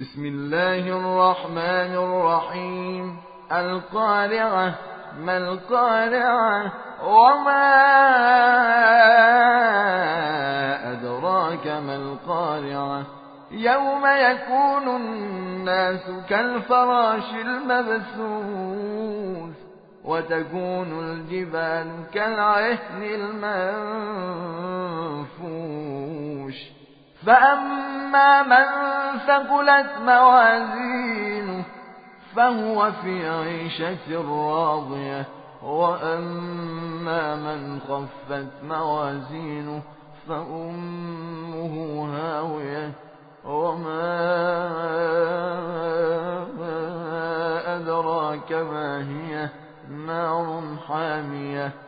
بسم الله الرحمن الرحيم. القارعة. ما القارعة؟ وما أدراك ما القارعة؟ يوم يكون الناس كالفراش المبثوث وتكون الجبال كالعهن المنفوش فأما من ثقلت موازينه فهو في عيشة راضية وأما من خفت موازينه فأمه هاوية وما أدراك ما هي نار حامية